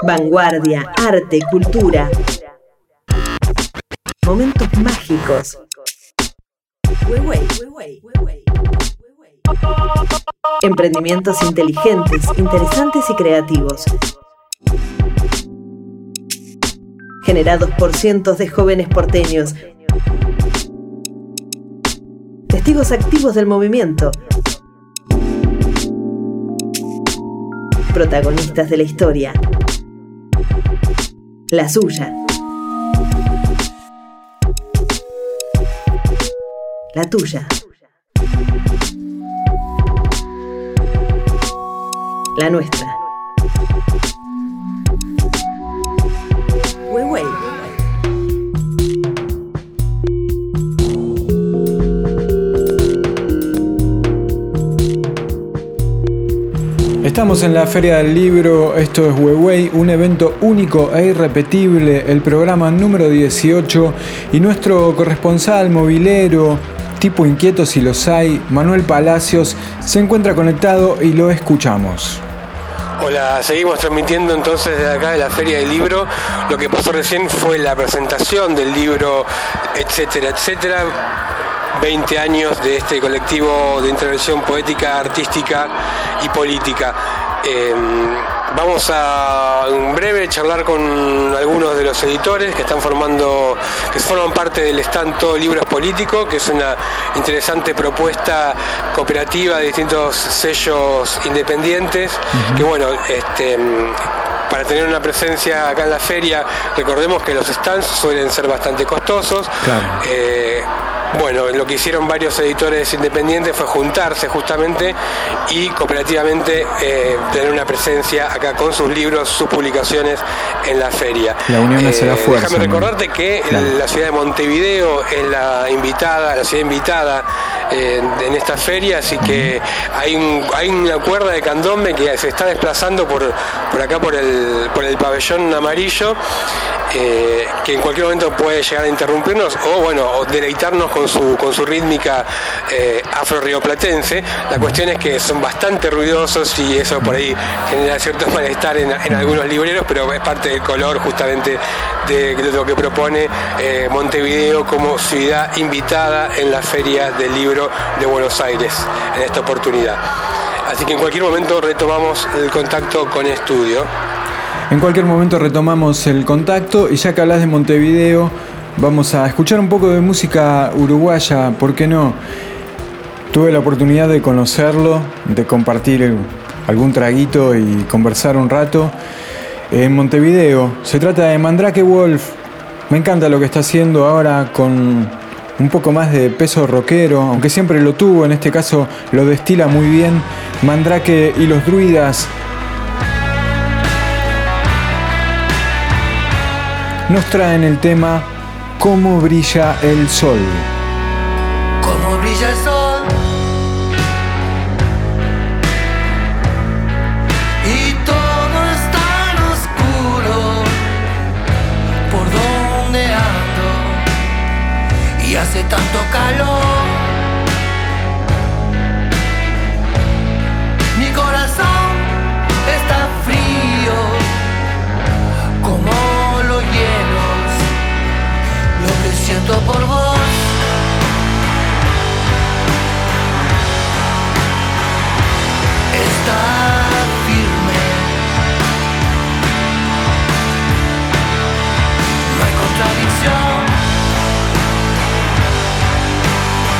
Vanguardia, arte, cultura. Momentos mágicos. Huawei. Emprendimientos inteligentes, interesantes y creativos. Generados por cientos de jóvenes porteños. Testigos activos del movimiento. Protagonistas de la historia. La suya. La tuya. La nuestra. Huawei.
Estamos en la Feria del Libro, esto es Huawei, un evento único e irrepetible, el programa número dieciocho, y nuestro corresponsal movilero, tipo inquieto si los hay, Manuel Palacios, se encuentra conectado y lo escuchamos.
Hola, seguimos transmitiendo entonces desde acá de la Feria del Libro. Lo que pasó recién fue la presentación del libro, etcétera, etcétera. veinte años de este colectivo de intervención poética, artística y política. Eh, vamos a en breve charlar con algunos de los editores que están formando, que forman parte del stand Todo Libros Político, que es una interesante propuesta cooperativa de distintos sellos independientes, uh-huh. que bueno, este para tener una presencia acá en la feria, recordemos que los stands suelen ser bastante costosos. Claro. Eh, Bueno, lo que hicieron varios editores independientes fue juntarse justamente y cooperativamente eh, tener una presencia acá con sus libros, sus publicaciones en la feria.
La unión hace la fuerza.
Déjame recordarte que claro. la ciudad de Montevideo es la invitada, la ciudad invitada eh, en esta feria, así que uh-huh. hay, un, hay una cuerda de candombe que se está desplazando por, por acá por el, por el pabellón amarillo, eh, que en cualquier momento puede llegar a interrumpirnos o bueno, o deleitarnos con Con su, con su rítmica eh, afro-rioplatense. La cuestión es que son bastante ruidosos y eso por ahí genera cierto malestar en, en algunos libreros, pero es parte del color justamente de, de lo que propone eh, Montevideo como ciudad invitada en la Feria del Libro de Buenos Aires en esta oportunidad. Así que en cualquier momento retomamos el contacto con estudio.
En cualquier momento retomamos el contacto y ya que hablas de Montevideo, vamos a escuchar un poco de música uruguaya, ¿por qué no? Tuve la oportunidad de conocerlo, de compartir algún traguito y conversar un rato en Montevideo. Se trata de Mandrake Wolf. Me encanta lo que está haciendo ahora con un poco más de peso rockero, aunque siempre lo tuvo, en este caso lo destila muy bien. Mandrake y los druidas nos traen el tema Cómo brilla el sol.
Cómo brilla el sol y todo es tan oscuro por donde ando y hace tanto calor. Mi corazón está frío como los hielos. Lo que siento por vos está firme. No hay contradicción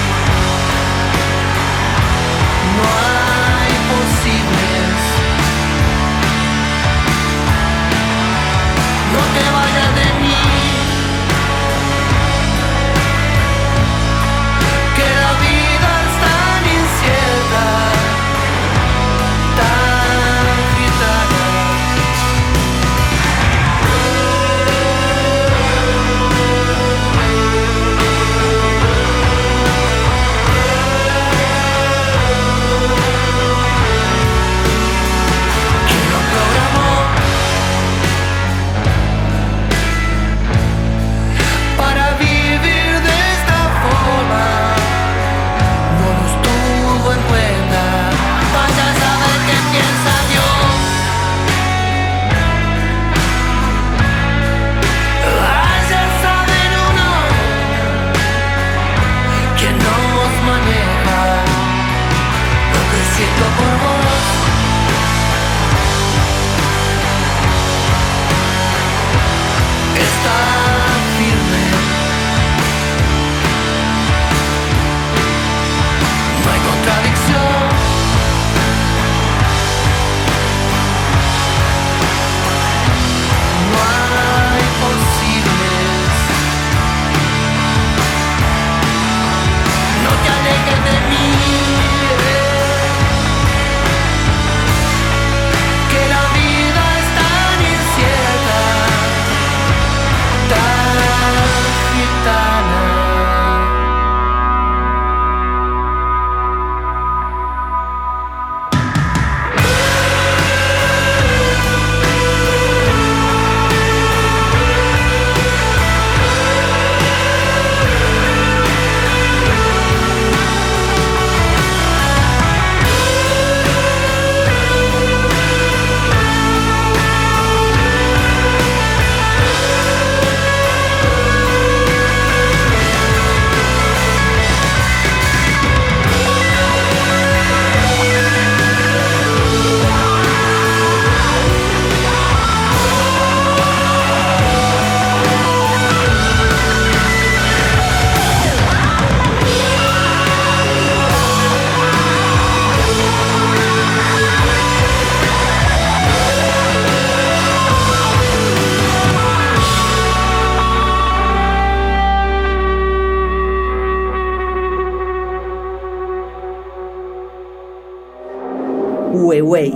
Huehue.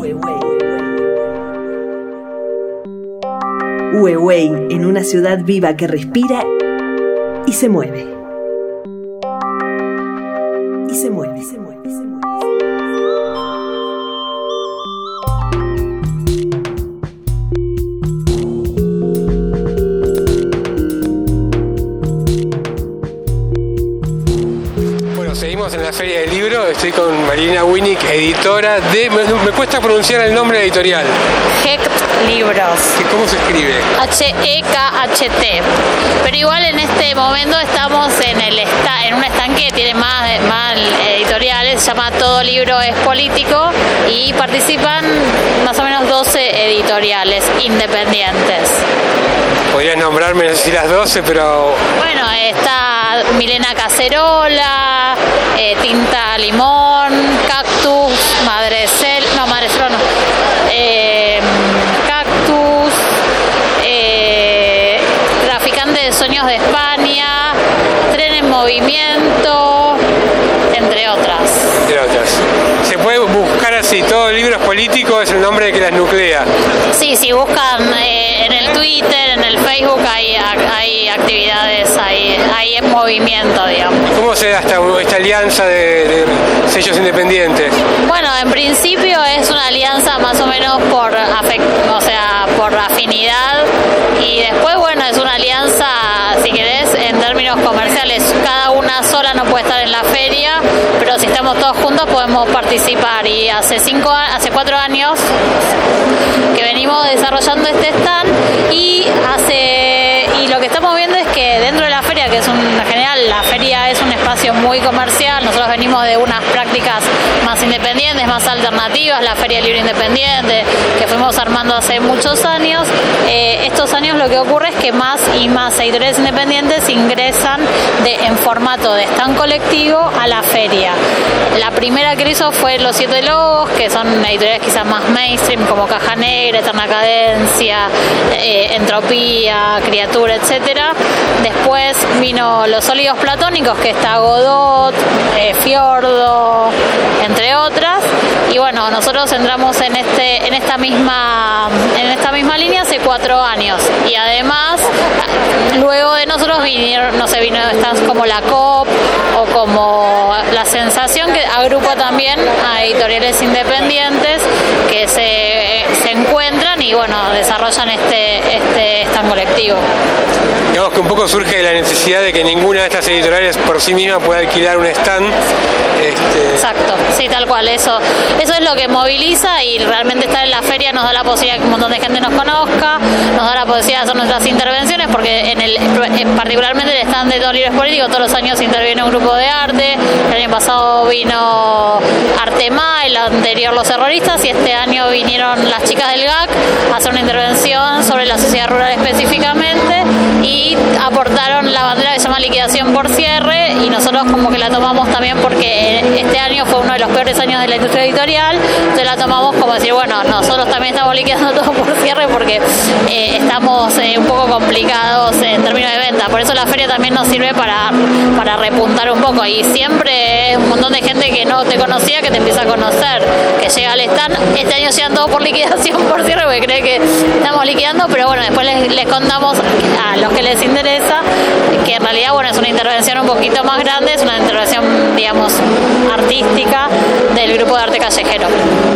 Huehue, en una ciudad viva que respira y se mueve. Y se mueve, se mueve, se mueve.
Seguimos en la Feria del Libro, estoy con Marina Winnick, editora de... Me, me cuesta pronunciar el nombre editorial.
Hecht Libros.
¿Cómo se escribe?
H E K H T. Pero igual en este momento estamos en el esta, en un stand que tiene más, más editoriales, se llama Todo Libro es Político, y participan más o menos doce editoriales independientes.
Podrías nombrarme, no sé si las doce, pero...
Bueno, está Milena Cacerola, eh, Tinta Limón, Cactus, Madrecel, no, Madrecel no, eh, Cactus, eh, Traficante de Sueños de España, Tren en Movimiento, entre otras.
Entre otras. Se puede buscar así, Todo Libros Políticos es el nombre que las nuclea.
Sí, si buscan eh, en el Twitter, en el Facebook, hay, hay actividades, hay, hay en movimiento, digamos.
¿Cómo se da esta, esta alianza de, de sellos independientes?
Bueno, en principio es una alianza más o menos por afect, o sea, por afinidad, y después, bueno, es una alianza, si querés, en términos comerciales. Cada una sola no puede estar en la feria, pero si estamos todos juntos podemos participar. Y hace cinco, hace cuatro años que venimos desarrollando este stand, y hace y lo que estamos viendo es que dentro de la feria, que es un, en general la feria es un espacio muy comercial, nosotros venimos de unas prácticas más independientes, más alternativas, la Feria del Libro Independiente, que fuimos armando hace muchos años. Eh, estos años lo que ocurre es que más y más editoriales independientes ingresan de, en formato de stand colectivo a la feria. La primera que lo hizo fue Los Siete Lobos, que son editoriales quizás más mainstream, como Caja Negra, Eterna Cadencia, eh, Entropía, Criatura, etcétera. Después vino Los Sólidos Platónicos, que está Godot, eh, Fiordo, entre otras. Y bueno, nosotros entramos en este, en esta misma, en esta misma línea hace cuatro años. Y además, luego de nosotros vinieron, no sé, vino stands como la C O P o como La Sensación, que agrupa también a editoriales independientes que se, se encuentran y bueno, desarrollan este, este stand colectivo.
Digamos que un poco surge de la necesidad de que ninguna de estas editoriales por sí misma pueda alquilar un stand. Este...
Exacto, sí, tal cual, eso, eso es lo que moviliza, y realmente estar en la feria nos da la posibilidad de que un montón de gente nos conozca, nos da la posibilidad de hacer nuestras intervenciones, porque en el, particularmente el stand de Todo Libro es Político, todos los años interviene un grupo de arte. El año pasado vino Artemá, el anterior Los Terroristas, y este año vinieron las chicas del G A C a hacer una intervención sobre la sociedad rural específicamente, y aportaron la bandera que se llama liquidación por cierre, y nosotros como que la tomamos también porque este año fue uno de los peores años de la industria editorial, entonces la tomamos como decir, bueno, nosotros también estamos liquidando todo por cierre porque eh, estamos eh, un poco complicados en términos de venta. Por eso la feria también nos sirve para, para repuntar un poco, y siempre es un montón de gente que no te conocía que te empieza a conocer, que llega al stand. Este año llegan todos por liquidación por cierre porque cree que estamos liquidando, pero bueno, después les, les contamos a los que les interesa que en realidad, bueno, es una intervención un poquito más grande, es una intervención, digamos, artística del grupo de arte callejero.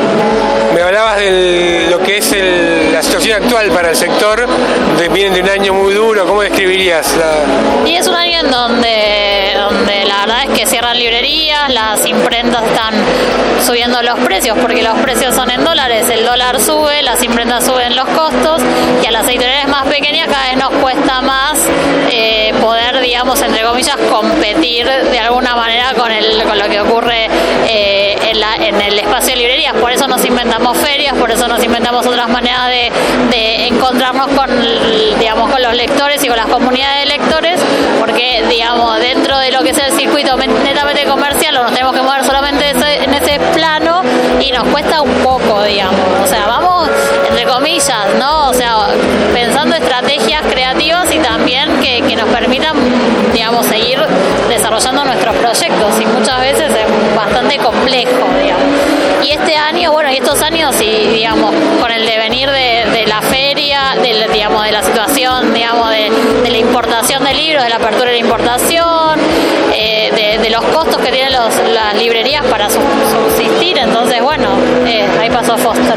Me hablabas de lo que es el, la situación actual para el sector, de, vienen de un año muy duro, ¿cómo describirías la...?
Y es un año en donde, donde la verdad es que cierran librerías, las imprentas están subiendo los precios porque los precios son en dólares, el dólar sube, las imprentas suben los costos, y a las editoriales más pequeñas cada vez nos cuesta más eh, poder, digamos, entre comillas, competir de alguna manera con, el, con lo que ocurre eh, en, la, en el espacio de librerías. Por eso nos inventamos ferias, por eso nos inventamos otras maneras de, de encontrarnos con, digamos, con los lectores y con las comunidades de lectores, porque, digamos, dentro de lo que es el circuito netamente comercial nos tenemos que mover solamente ese, en ese plano, y nos cuesta un poco, digamos, o sea, vamos entre comillas, ¿no? O sea, pensando estrategias creativas y también que, que nos permitan, digamos, seguir desarrollando nuestros proyectos, y muchas veces es bastante complejo, digamos. Y este año, bueno, y estos años, y digamos, con el devenir de, de la feria, de, digamos, de la situación, digamos, de, de la importación de libros, de la apertura de la importación, eh, de, de los costos que tienen los, las librerías para subsistir, entonces, bueno, eh, ahí pasó Foster.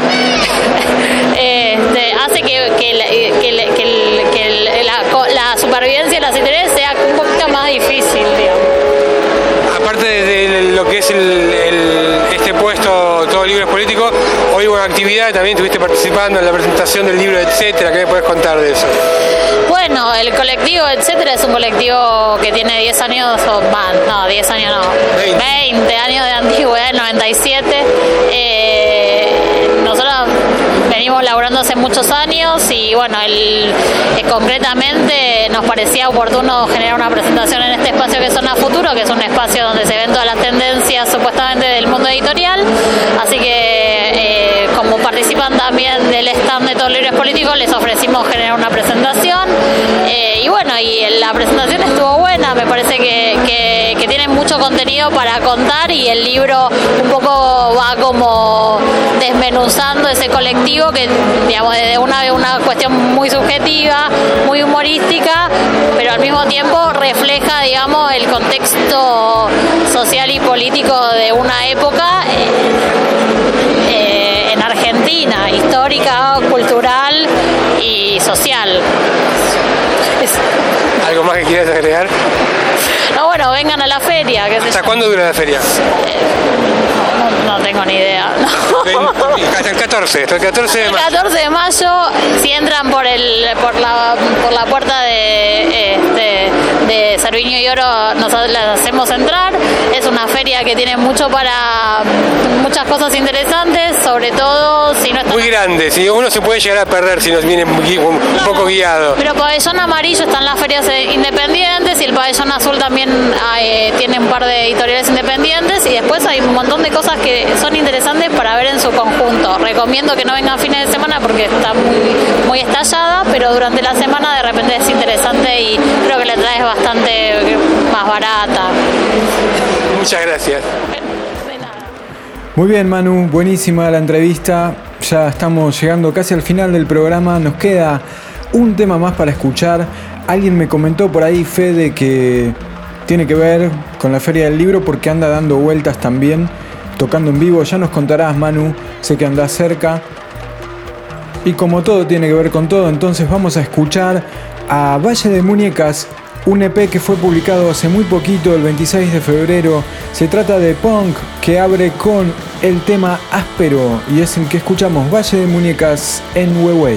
este, hace que, que, que, que, que, que la, la supervivencia de las editoriales sea un poquito más difícil, digamos.
Aparte de lo que es el, el, este puesto Todo Libro es Político, hoy hubo una actividad, también estuviste participando en la presentación del libro, etcétera. ¿Qué me puedes contar de eso?
Bueno, el colectivo, etcétera, es un colectivo que tiene diez años, o más, no, diez años no, veinte años de antigüedad, el noventa y siete. Eh, nosotros venimos laburando hace muchos años y bueno, el, eh, concretamente nos parecía oportuno generar una presentación en este espacio que es Zona Futuro, que es un espacio donde se ven todas las tendencias supuestamente del mundo editorial, así que eh, como participan también del stand de Todos los Libros Políticos, les ofrecimos generar una presentación eh, y bueno, y la presentación estuvo buena, me parece que, que, que tiene mucho contenido para contar y el libro un poco va como desmenuzando ese colectivo que, digamos, desde una, una cuestión muy subjetiva, muy humorística, pero al mismo tiempo refleja, digamos, el contexto social y político de una época eh, eh, en Argentina, histórica, cultural y social.
¿Algo más que quieras agregar?
No, bueno, vengan a la feria.
¿Hasta cuándo dura la feria?
Eh, no, no tengo ni idea.
Hasta el catorce, hasta el catorce de mayo.
El catorce de mayo, si entran por el por la por la puerta de este de Cerviño y Oro, nos las hacemos entrar. Es una feria que tiene mucho para muchas cosas interesantes, sobre todo si no está
muy grande, si uno se puede llegar a perder si nos viene un, un no, poco guiado.
Pero pabellón amarillo están las ferias independientes y el pabellón azul también eh, tiene un par de editoriales independientes y después hay un montón de cosas que son interesantes para ver en su conjunto. Recomiendo que no vengan fines de semana porque está muy, muy estallada, pero durante la semana de repente es interesante y creo que la entrada es bastante más barata.
Muchas gracias.
Muy bien, Manu, buenísima la entrevista. Ya estamos llegando casi al final del programa. Nos queda un tema más para escuchar. Alguien me comentó por ahí, Fede, que tiene que ver con la Feria del Libro porque anda dando vueltas también, tocando en vivo. Ya nos contarás, Manu, sé que andás cerca. Y como todo tiene que ver con todo, entonces vamos a escuchar a Valle de Muñecas, un E P que fue publicado hace muy poquito, el veintiséis de febrero. Se trata de punk que abre con el tema Áspero y es el que escuchamos, Valle de Muñecas en Huehue.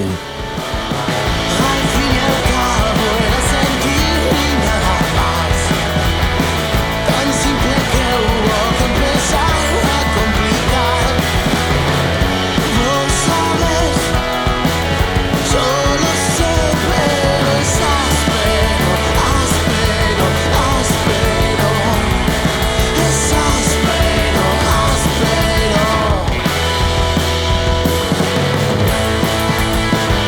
Áspero, áspero, áspero.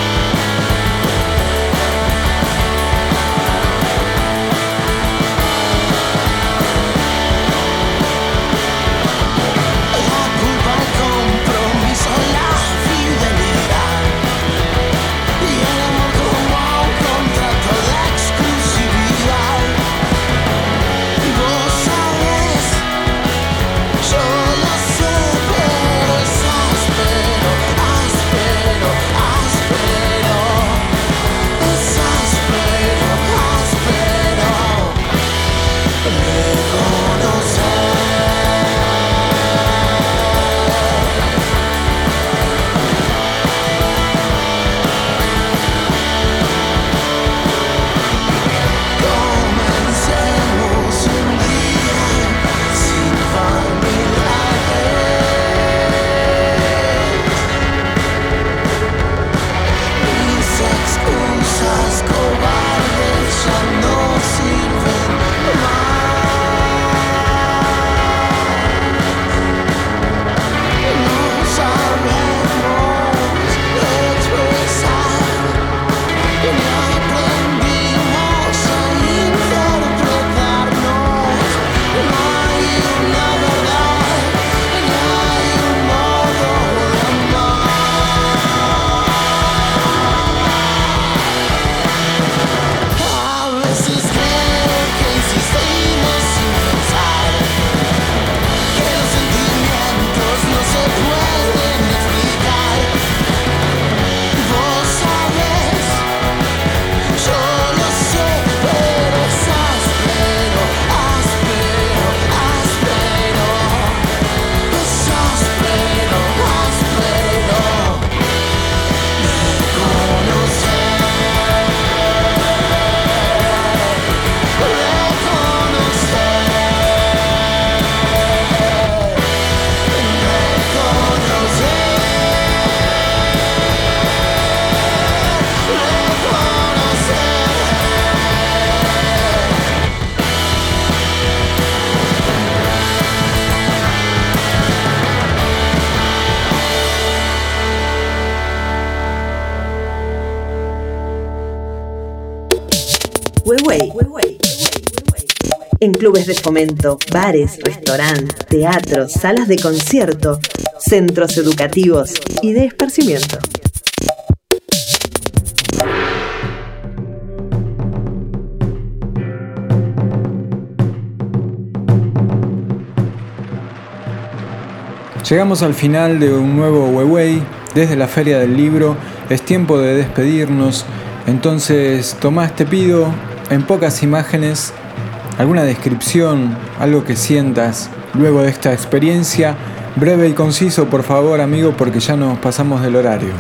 Huehue. En clubes de fomento, bares, restaurantes, teatros, salas de concierto, centros educativos y de esparcimiento.
Llegamos al final de un nuevo Huehue desde la Feria del Libro. Es tiempo de despedirnos. Entonces, Tomás, te pido en pocas imágenes alguna descripción, algo que sientas luego de esta experiencia. Breve y conciso, por favor, amigo, porque ya nos pasamos del horario.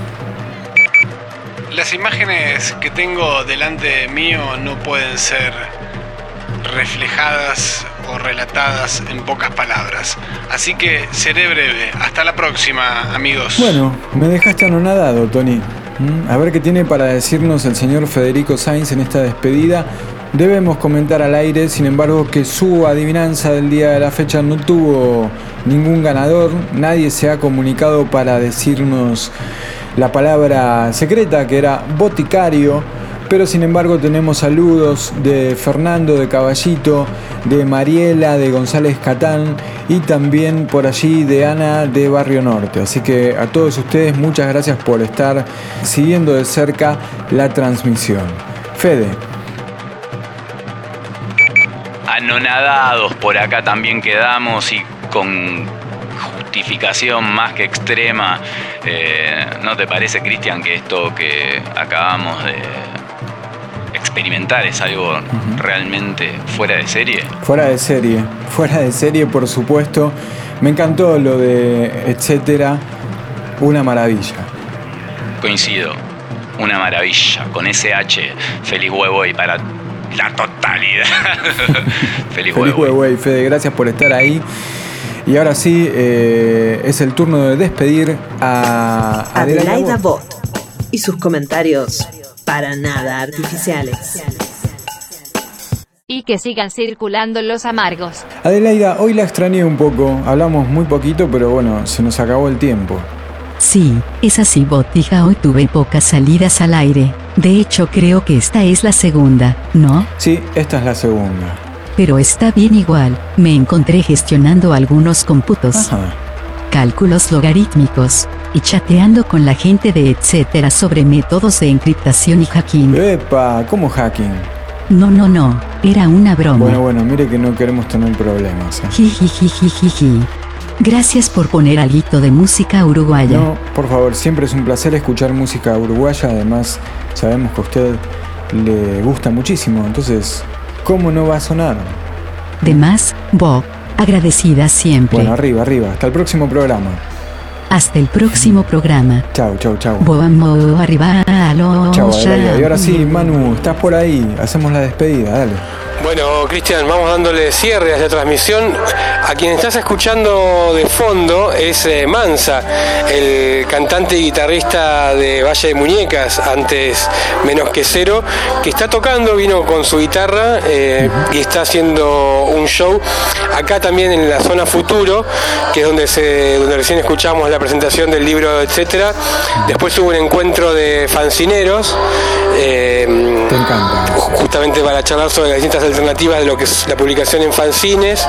Las imágenes que tengo delante mío no pueden ser reflejadas o relatadas en pocas palabras. Así que seré breve. Hasta la próxima, amigos.
Bueno, me dejaste anonadado, Tony. ¿Mm? A ver qué tiene para decirnos el señor Federico Sainz en esta despedida. Debemos comentar al aire, sin embargo, que su adivinanza del día de la fecha no tuvo ningún ganador. Nadie se ha comunicado para decirnos la palabra secreta, que era boticario. Pero sin embargo tenemos saludos de Fernando de Caballito, de Mariela de González Catán y también por allí de Ana de Barrio Norte. Así que a todos ustedes muchas gracias por estar siguiendo de cerca la transmisión. Fede.
Anonadados por acá también quedamos y con justificación más que extrema. Eh, ¿No te parece, Cristian, que esto que acabamos de experimentar es algo uh-huh. realmente fuera de serie?
Fuera de serie, fuera de serie, por supuesto. Me encantó lo de etcétera, una maravilla.
Coincido, una maravilla, con ese H, feliz Huehue para la totalidad. Feliz
Feliz Huehue, Fede, gracias por estar ahí. Y ahora sí, eh, es el turno de despedir a
Adelaida Bot y sus comentarios para nada artificiales.
Y que sigan circulando los amargos.
Adelaida, hoy la extrañé un poco. Hablamos muy poquito, pero bueno, se nos acabó el tiempo.
Sí, es así, Botija. Hoy tuve pocas salidas al aire. De hecho, creo que esta es la segunda, ¿no?
Sí, esta es la segunda.
Pero está bien igual. Me encontré gestionando algunos cómputos.
Ajá.
Cálculos logarítmicos, y chateando con la gente de etcétera sobre métodos de encriptación y hacking.
¡Epa! ¿Cómo hacking?
No, no, no, era una broma.
Bueno, bueno, mire que no queremos tener problemas. ¿eh?
Jijijijijiji. Gracias por poner algo de música uruguaya.
No, por favor, siempre es un placer escuchar música uruguaya. Además, sabemos que a usted le gusta muchísimo, entonces, ¿cómo no va a sonar?
De más, Bob. Agradecida siempre.
Bueno, arriba, arriba. Hasta el próximo programa.
Hasta el próximo programa.
Chau, chau, chau.
Vamos arriba a los.
Chau, Adelaida. Y ahora sí, Manu, estás por ahí. Hacemos la despedida, dale.
Bueno, Cristian, vamos dándole cierre a esta transmisión. A quien estás escuchando de fondo es eh, Mansa, el cantante y guitarrista de Valle de Muñecas, antes Menos que Cero, que está tocando, vino con su guitarra eh, y está haciendo un show acá también en la zona Futuro, que es donde, se, donde recién escuchamos la presentación del libro, etcétera. Después hubo un encuentro de fancineros. Eh,
Te encanta.
Justamente para charlar sobre las distintas alternativas de lo que es la publicación en fanzines,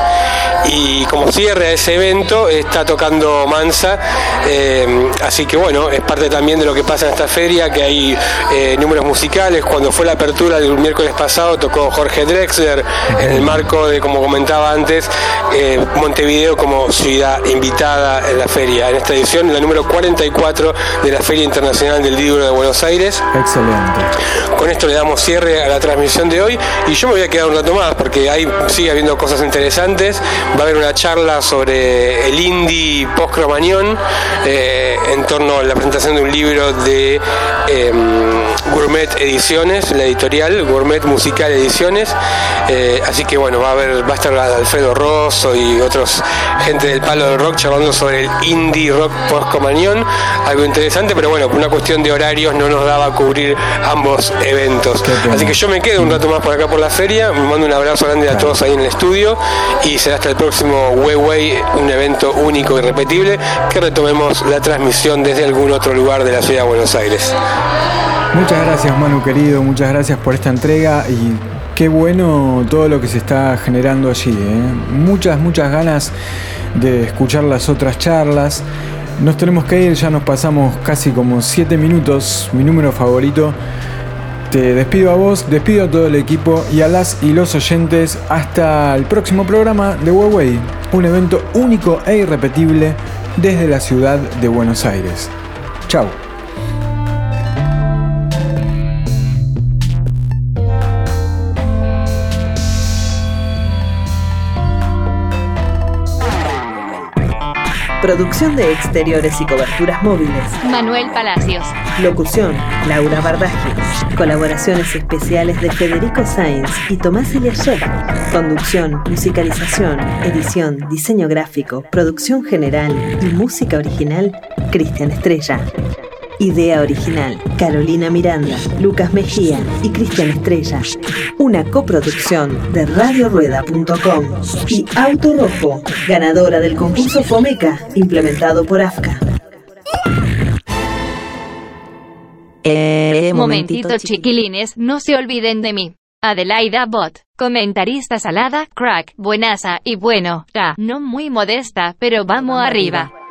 y como cierre a ese evento está tocando Mansa, eh, así que bueno, es parte también de lo que pasa en esta feria, que hay eh, números musicales. Cuando fue la apertura del miércoles pasado tocó Jorge Drexler, en el marco de, como comentaba antes, eh, Montevideo como ciudad invitada en la feria, en esta edición, la número cuarenta y cuatro de la Feria Internacional del Libro de Buenos Aires.
Excelente.
Con esto le damos cierre a la transmisión de hoy y yo me voy a quedar un rato más porque ahí sigue habiendo cosas interesantes. Va a haber una charla sobre el indie post-cromañón eh, en torno a la presentación de un libro de eh, Gourmet Ediciones, la editorial Gourmet Musical Ediciones. Eh, así que bueno, va a haber, va a estar Alfredo Rosso y otros gente del palo del rock charlando sobre el indie rock post-cromañón, algo interesante, pero bueno, por una cuestión de horarios no nos daba a cubrir ambos eventos. Así que yo me quedo un rato más por acá por la feria, me mando un abrazo grande a todos ahí en el estudio y será hasta el próximo Huehue, un evento único y irrepetible, que retomemos la transmisión desde algún otro lugar de la ciudad de Buenos Aires.
Muchas gracias, Manu querido, muchas gracias por esta entrega y Qué bueno todo lo que se está generando allí, ¿eh? Muchas, muchas ganas de escuchar las otras charlas. Nos tenemos que ir, ya nos pasamos casi como siete minutos, mi número favorito. Te despido a vos, despido a todo el equipo y a las y los oyentes. Hasta el próximo programa de Huawei, un evento único e irrepetible desde la ciudad de Buenos Aires. Chau.
Producción de exteriores y coberturas móviles,
Manuel Palacios.
Locución, Laura Bardaggi. Colaboraciones especiales de Federico Sainz y Tomás Eliashev. Conducción, musicalización, edición, diseño gráfico, producción general y música original, Cristian Estrella. Idea original, Carolina Miranda, Lucas Mejía y Cristian Estrella. Una coproducción de radio rueda punto com y Auto Rojo, ganadora del concurso Fomeca, implementado por AFCA.
Eh, momentito, chiquilines, no se olviden de mí. Adelaida Bot, comentarista salada, crack, buenaza y bueno, ya, no muy modesta, pero vamos arriba.